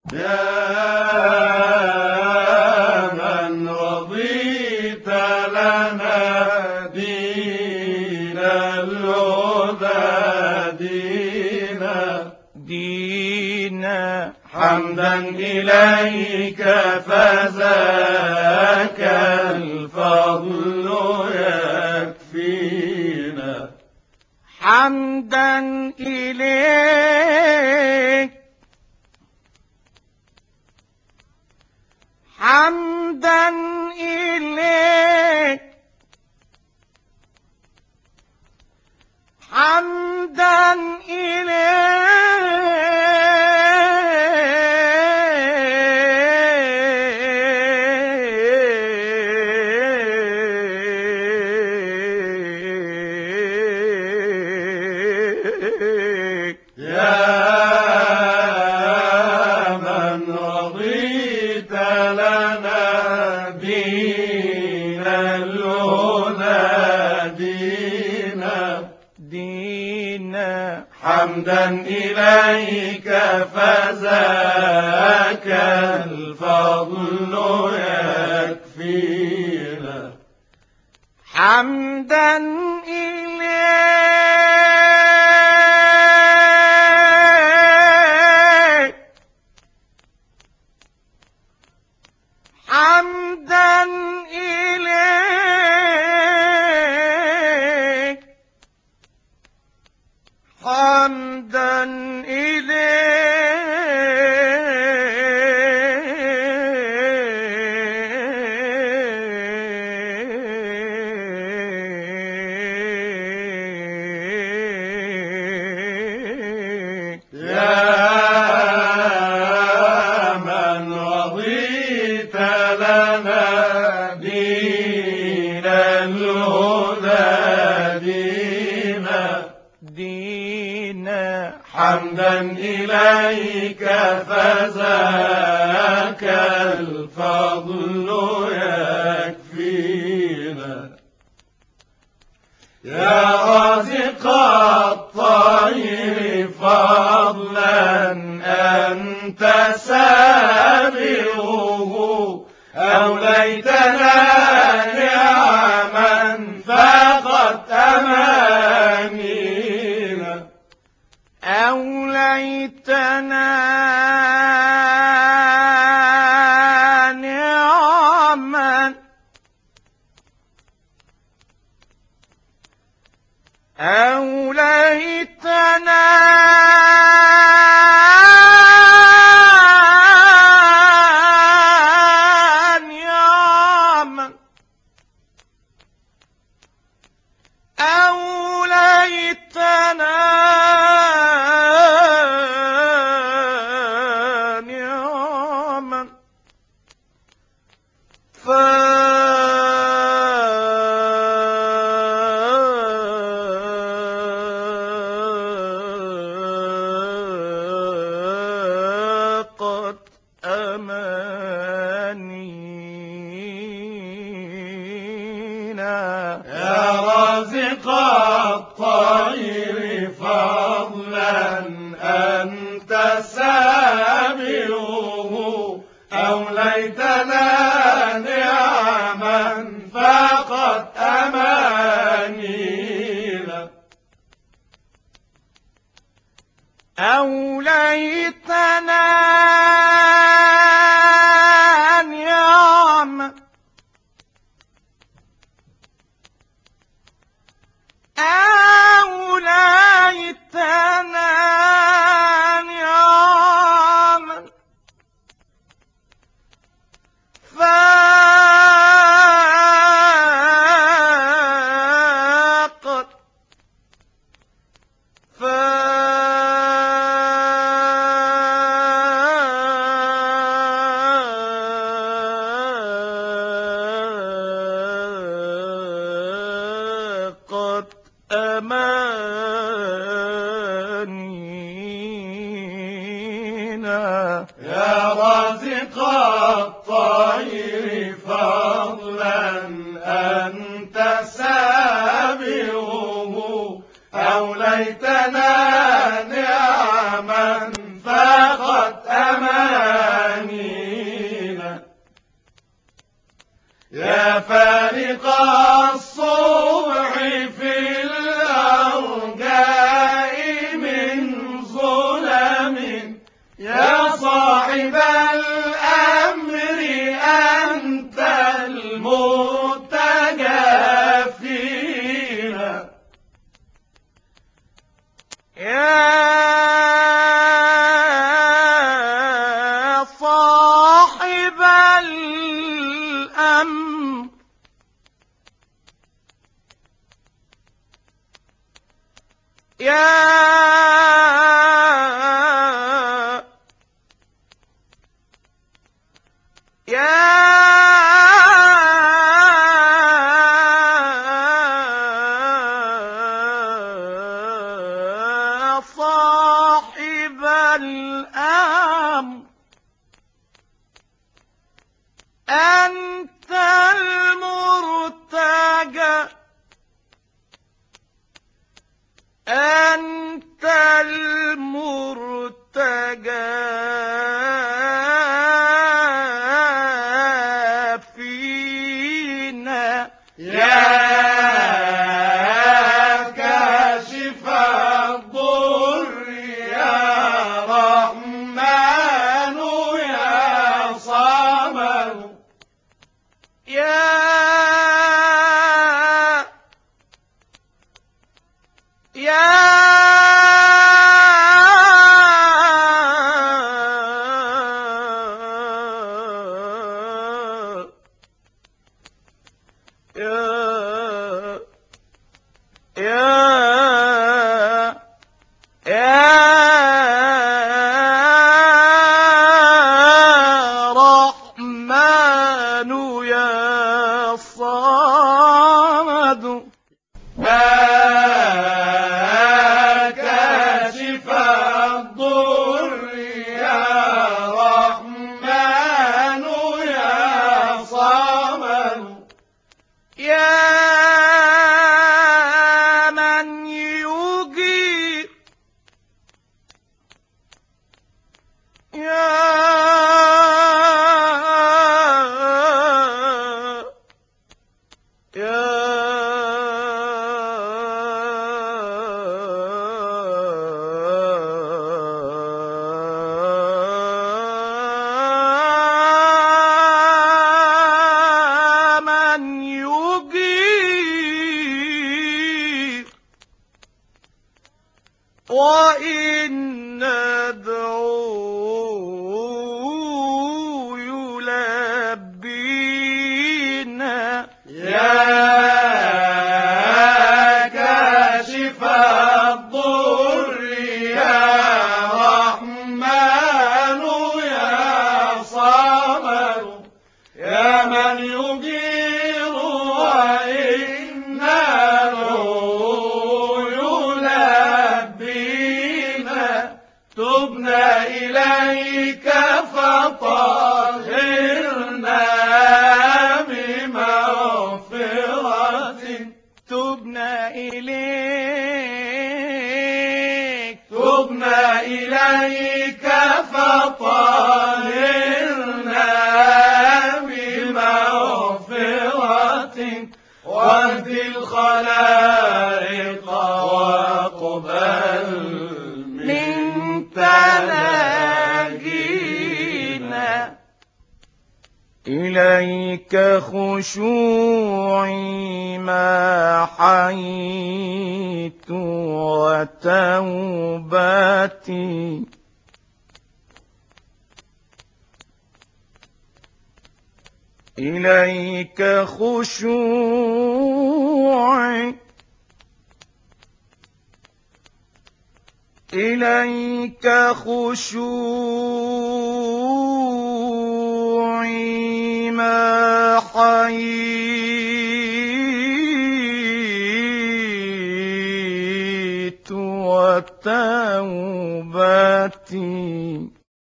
يا من رضيت لنا دين الهدى دينا حمدا إليك فذاك الفضل يكفينا حمدا إليك حمدا إليك حمدا إليك يا من رضيت لنا دين الهدى دينا حمدا إليك فذاك الفضل يكفينا حمدا إليك حمدا إليك حمدا إليك يا من رضيت لنا دين الهدى دينا حمدا إليك فذاك الفضل يكفينا يا رازق الطير فضلا أنت سابغه أوليتنا نعما فقد أمانينا أوليتنا نعما أوليتنا نعما أوليتنا نعما فقد أمانينا يا رازق الطير فضلا أنت سابغه أوليتنا نعما فقد أمانينا أوليتنا نعما أوليتنا نعما فقد أمانينا يا رازق الطير فضلا أنت سابغه أوليتنا نعما فقد أمانينا يا صاحب الأمر أنت المرتجى فينا يا صاحب الأمر يا صاحب الأمر أنت المرتجى أنت المرتجى فينا يا كاشف الضر يا رحمن يا صمد يا رحمن يا صمد يا كاشف الضر يا رحمن يا صمد يا من يجير من يجير وإن ندعو يلبينا يا كاشف الضر يا رحمن يا صمد يا من يجير وإن ندعو يلبينا تبنا إليك فطهرنا بمغفرة تبنا إليك فطهرنا بمغفرة واهد الخلائق واقبل من تناجينا إليك خشوعي ما حييت وتوبتي إليك خشوعي إليك خشوعي ما حييت وتوبتي